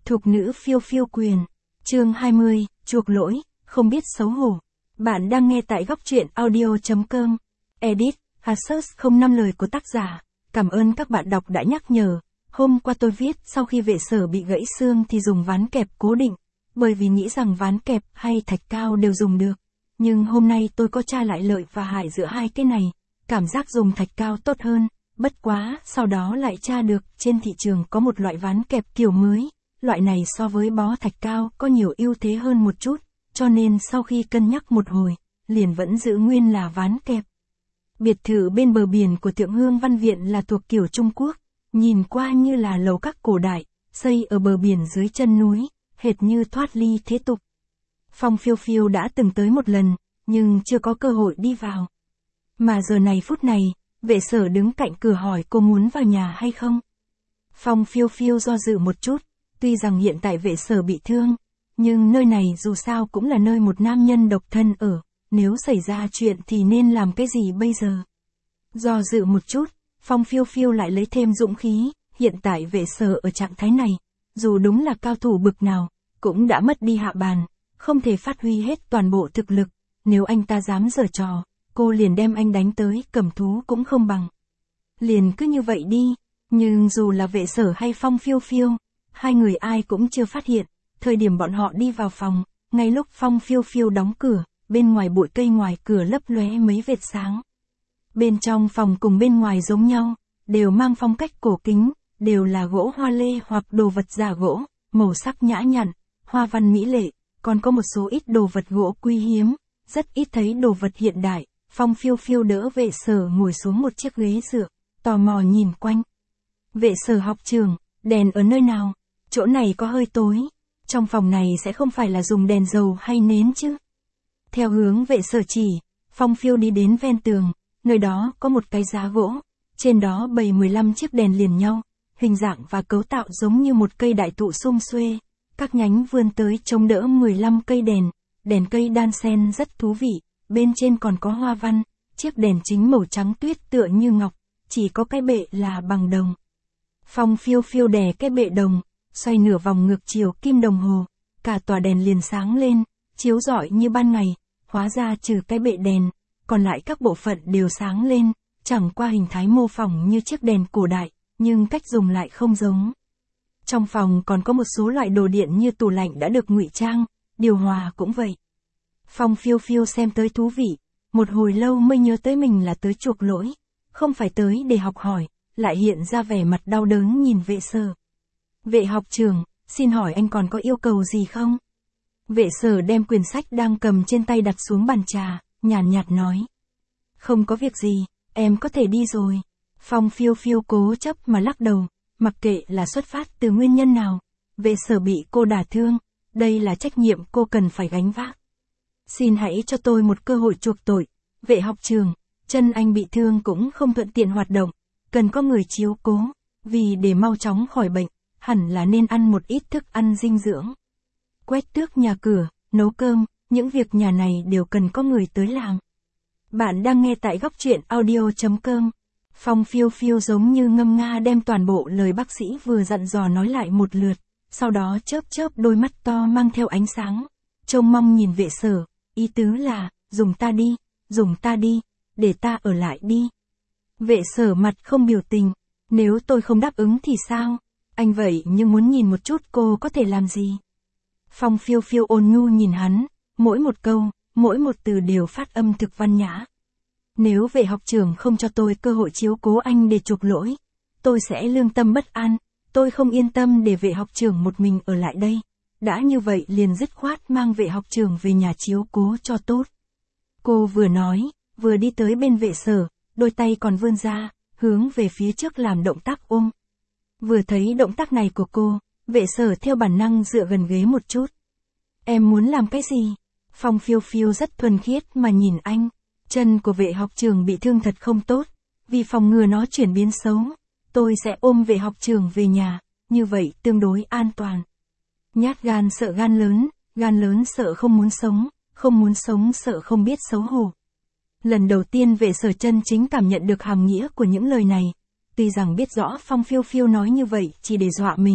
Thục nữ phiêu phiêu quyền. Chương 20, chuộc lỗi, không biết xấu hổ. Bạn đang nghe tại góc truyện audio.com. Edit, Asus không 5 lời của tác giả. Cảm ơn các bạn đọc đã nhắc nhở. Hôm qua tôi viết sau khi vệ sở bị gãy xương thì dùng ván kẹp cố định, bởi vì nghĩ rằng ván kẹp hay thạch cao đều dùng được. Nhưng hôm nay tôi có tra lại lợi và hại giữa hai cái này. Cảm giác dùng thạch cao tốt hơn, bất quá, sau đó lại tra được trên thị trường có một loại ván kẹp kiểu mới. Loại này so với bó thạch cao có nhiều ưu thế hơn một chút, cho nên sau khi cân nhắc một hồi, liền vẫn giữ nguyên là ván kẹp. Biệt thự bên bờ biển của Thượng Hương Văn Viện là thuộc kiểu Trung Quốc, nhìn qua như là lầu các cổ đại, xây ở bờ biển dưới chân núi, hệt như thoát ly thế tục. Phong Phiêu Phiêu đã từng tới một lần, nhưng chưa có cơ hội đi vào. Mà giờ này phút này, vệ sở đứng cạnh cửa hỏi cô muốn vào nhà hay không. Phong Phiêu Phiêu do dự một chút, tuy rằng hiện tại vệ sở bị thương, nhưng nơi này dù sao cũng là nơi một nam nhân độc thân ở, nếu xảy ra chuyện thì nên làm cái gì bây giờ. Do dự một chút, Phong Phiêu Phiêu lại lấy thêm dũng khí, hiện tại vệ sở ở trạng thái này, dù đúng là cao thủ bực nào, cũng đã mất đi hạ bàn, không thể phát huy hết toàn bộ thực lực, nếu anh ta dám giở trò, cô liền đem anh đánh tới cầm thú cũng không bằng. Liền cứ như vậy đi, nhưng dù là vệ sở hay Phong Phiêu Phiêu, hai người ai cũng chưa phát hiện, thời điểm bọn họ đi vào phòng, ngay lúc Phong Phiêu Phiêu đóng cửa, bên ngoài bụi cây ngoài cửa lấp lóe mấy vệt sáng. Bên trong phòng cùng bên ngoài giống nhau, đều mang phong cách cổ kính, đều là gỗ hoa lê hoặc đồ vật giả gỗ, màu sắc nhã nhặn, hoa văn mỹ lệ, còn có một số ít đồ vật gỗ quý hiếm, rất ít thấy đồ vật hiện đại. Phong Phiêu Phiêu đỡ vệ sở ngồi xuống một chiếc ghế dựa, tò mò nhìn quanh. Vệ sở học trường, đèn ở nơi nào? Chỗ này có hơi tối. Trong phòng này sẽ không phải là dùng đèn dầu hay nến chứ? Theo hướng vệ sở chỉ, Phong Phiêu đi đến ven tường, nơi đó có một cái giá gỗ, trên đó bày 15 chiếc đèn liền nhau, hình dạng và cấu tạo giống như một cây đại thụ sum xuê, các nhánh vươn tới chống đỡ 15 cây đèn cây đan xen rất thú vị, bên trên còn có hoa văn, chiếc đèn chính màu trắng tuyết tựa như ngọc, chỉ có cái bệ là bằng đồng. Phong Phiêu Phiêu đè cái bệ đồng, xoay nửa vòng ngược chiều kim đồng hồ, cả tòa đèn liền sáng lên, chiếu rọi như ban ngày, hóa ra trừ cái bệ đèn, còn lại các bộ phận đều sáng lên, chẳng qua hình thái mô phỏng như chiếc đèn cổ đại, nhưng cách dùng lại không giống. Trong phòng còn có một số loại đồ điện như tủ lạnh đã được ngụy trang, điều hòa cũng vậy. Phong Phiêu Phiêu xem tới thú vị, một hồi lâu mới nhớ tới mình là tới chuộc lỗi, không phải tới để học hỏi, lại hiện ra vẻ mặt đau đớn nhìn vệ sở. Vệ học trưởng, xin hỏi anh còn có yêu cầu gì không? Vệ sở đem quyển sách đang cầm trên tay đặt xuống bàn trà, nhàn nhạt nói. Không có việc gì, em có thể đi rồi. Phong Phiêu Phiêu cố chấp mà lắc đầu, mặc kệ là xuất phát từ nguyên nhân nào. Vệ sở bị cô đả thương, đây là trách nhiệm cô cần phải gánh vác. Xin hãy cho tôi một cơ hội chuộc tội. Vệ học trường, chân anh bị thương cũng không thuận tiện hoạt động, cần có người chiếu cố, vì để mau chóng khỏi bệnh, hẳn là nên ăn một ít thức ăn dinh dưỡng. Quét tước nhà cửa, nấu cơm, những việc nhà này đều cần có người tới làm. Bạn đang nghe tại góc truyện audio.com. Phong Phiêu Phiêu giống như ngâm nga đem toàn bộ lời bác sĩ vừa dặn dò nói lại một lượt, sau đó chớp chớp đôi mắt to mang theo ánh sáng, trông mong nhìn vệ sở, ý tứ là, dùng ta đi, để ta ở lại đi. Vệ sở mặt không biểu tình, nếu tôi không đáp ứng thì sao? Anh vậy nhưng muốn nhìn một chút cô có thể làm gì? Phong Phiêu Phiêu ôn nhu nhìn hắn, mỗi một câu, mỗi một từ đều phát âm thực văn nhã. Nếu vệ học trưởng không cho tôi cơ hội chiếu cố anh để chuộc lỗi, tôi sẽ lương tâm bất an, tôi không yên tâm để vệ học trưởng một mình ở lại đây. Đã như vậy liền dứt khoát mang vệ học trưởng về nhà chiếu cố cho tốt. Cô vừa nói, vừa đi tới bên vệ sở, đôi tay còn vươn ra, hướng về phía trước làm động tác ôm. Vừa thấy động tác này của cô, vệ sở theo bản năng dựa gần ghế một chút. Em muốn làm cái gì? Phong Phiêu Phiêu rất thuần khiết mà nhìn anh. Chân của vệ học trường bị thương thật không tốt, vì phòng ngừa nó chuyển biến xấu, tôi sẽ ôm vệ học trường về nhà, như vậy tương đối an toàn. Nhát gan sợ gan lớn sợ không muốn sống sợ không biết xấu hổ. Lần đầu tiên vệ sở chân chính cảm nhận được hàm nghĩa của những lời này, tuy rằng biết rõ Phong Phiêu Phiêu nói như vậy chỉ để dọa mình,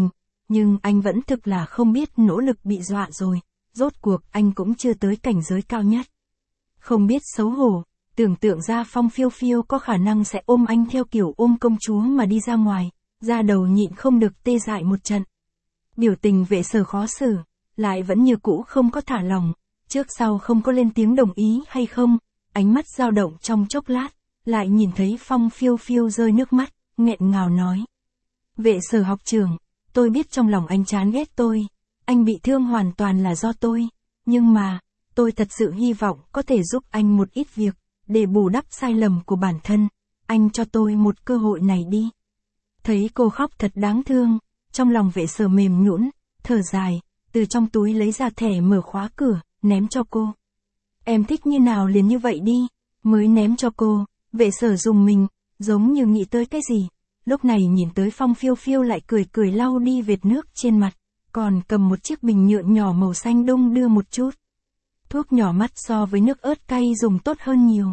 Nhưng anh vẫn thực là không biết nỗ lực bị dọa rồi, rốt cuộc anh cũng chưa tới cảnh giới cao nhất. Không biết xấu hổ, tưởng tượng ra Phong Phiêu Phiêu có khả năng sẽ ôm anh theo kiểu ôm công chúa mà đi ra ngoài, da đầu nhịn không được tê dại một trận. Biểu tình Vệ Sở khó xử, lại vẫn như cũ không có thả lòng, trước sau không có lên tiếng đồng ý hay không, ánh mắt dao động trong chốc lát, lại nhìn thấy Phong Phiêu Phiêu rơi nước mắt, nghẹn ngào nói. Vệ Sở học trưởng, tôi biết trong lòng anh chán ghét tôi, anh bị thương hoàn toàn là do tôi, nhưng mà, tôi thật sự hy vọng có thể giúp anh một ít việc, để bù đắp sai lầm của bản thân, anh cho tôi một cơ hội này đi. Thấy cô khóc thật đáng thương, trong lòng Vệ Sở mềm nhũn, thở dài, từ trong túi lấy ra thẻ mở khóa cửa, ném cho cô. Em thích như nào liền như vậy đi, mới ném cho cô, Vệ Sở dùng mình, giống như nghĩ tới cái gì. Lúc này nhìn tới Phong Phiêu Phiêu lại cười cười lau đi vệt nước trên mặt, còn cầm một chiếc bình nhựa nhỏ màu xanh đung đưa một chút. Thuốc nhỏ mắt so với nước ớt cay dùng tốt hơn nhiều.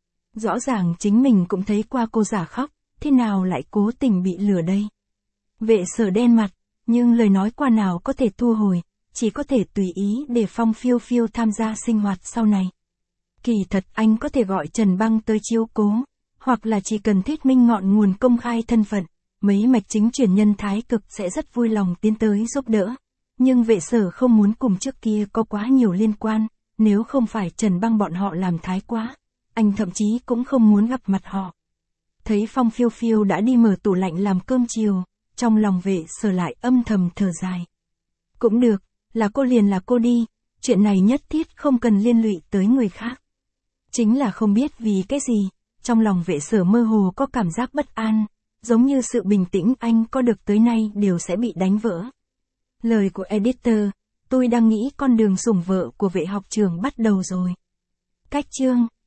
Rõ ràng chính mình cũng thấy qua cô giả khóc, thế nào lại cố tình bị lừa đây. Vệ Sở đen mặt, nhưng lời nói qua nào có thể thu hồi, chỉ có thể tùy ý để Phong Phiêu Phiêu tham gia sinh hoạt sau này. Kỳ thật anh có thể gọi Trần Băng tới chiếu cố, hoặc là chỉ cần thuyết minh ngọn nguồn công khai thân phận, mấy mạch chính truyền nhân Thái Cực sẽ rất vui lòng tiến tới giúp đỡ. Nhưng Vệ Sở không muốn cùng trước kia có quá nhiều liên quan, nếu không phải Trần Băng bọn họ làm thái quá, anh thậm chí cũng không muốn gặp mặt họ. Thấy Phong Phiêu Phiêu đã đi mở tủ lạnh làm cơm chiều, trong lòng Vệ Sở lại âm thầm thở dài. Cũng được, là cô liền là cô đi, chuyện này nhất thiết không cần liên lụy tới người khác. Chính là không biết vì cái gì, trong lòng Vệ Sở mơ hồ có cảm giác bất an, giống như sự bình tĩnh anh có được tới nay đều sẽ bị đánh vỡ. Lời của editor, tôi đang nghĩ con đường sủng vợ của Vệ học trưởng bắt đầu rồi. Cách chương